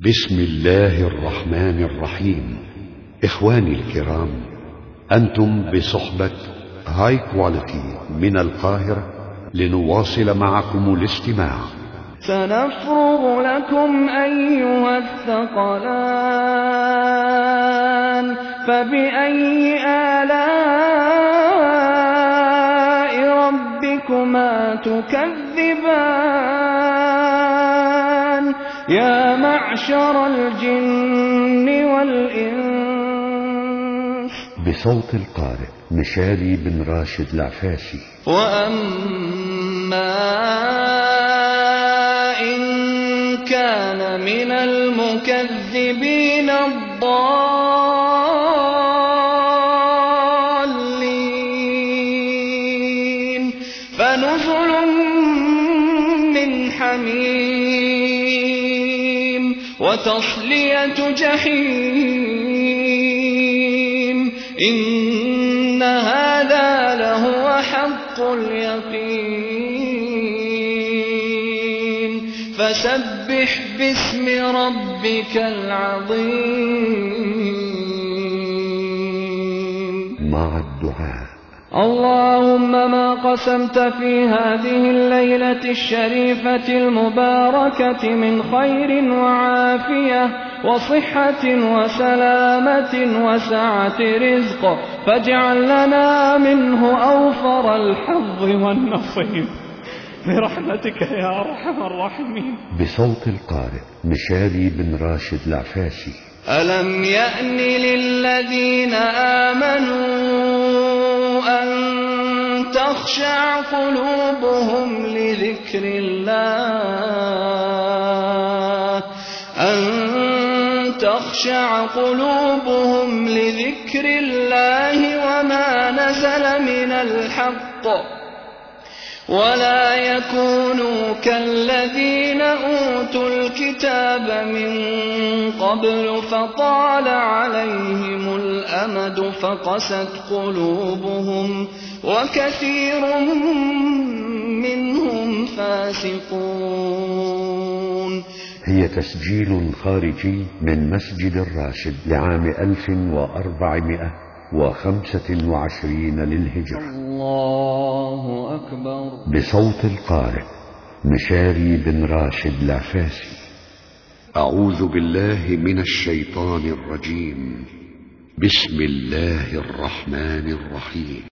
بسم الله الرحمن الرحيم. إخواني الكرام، أنتم بصحبة هاي كواليتي من القاهرة لنواصل معكم الاستماع. سنفرغ لكم أيها الثقلان، فبأي آلاء ربكما تكذبان؟ يا معشر الجن والإنس. بصوت القارئ مشاري بن راشد العفاشي. وأما إن كان من المكذبين الضالين فنزل من حميم وتصلية جحيم. إن هذا لهو حق اليقين. فسبح باسم ربك العظيم. مع الدعاء. اللهم ما قسمت في هذه الليلة الشريفة المباركة من خير وعافية وصحة وسلامة وسعة رزق، فاجعل لنا منه أوفر الحظ والنصيب برحمتك يا أرحم الراحمين. بصوت القارئ مشاري بن راشد العفاشي. ألم يأن للذين آمنوا أن تخشع قلوبهم لذكر الله، وما نزل من الحق، ولا يكونوا كالذين أوتوا الكتاب من قبل فطال عليهم الأمد فقست قلوبهم وكثير منهم فاسقون. هي تسجيل خارجي من مسجد الراشد لعام 1425 للهجرة. الله أكبر. بصوت القارئ مشاري بن راشد العفاشي. أعوذ بالله من الشيطان الرجيم. بسم الله الرحمن الرحيم.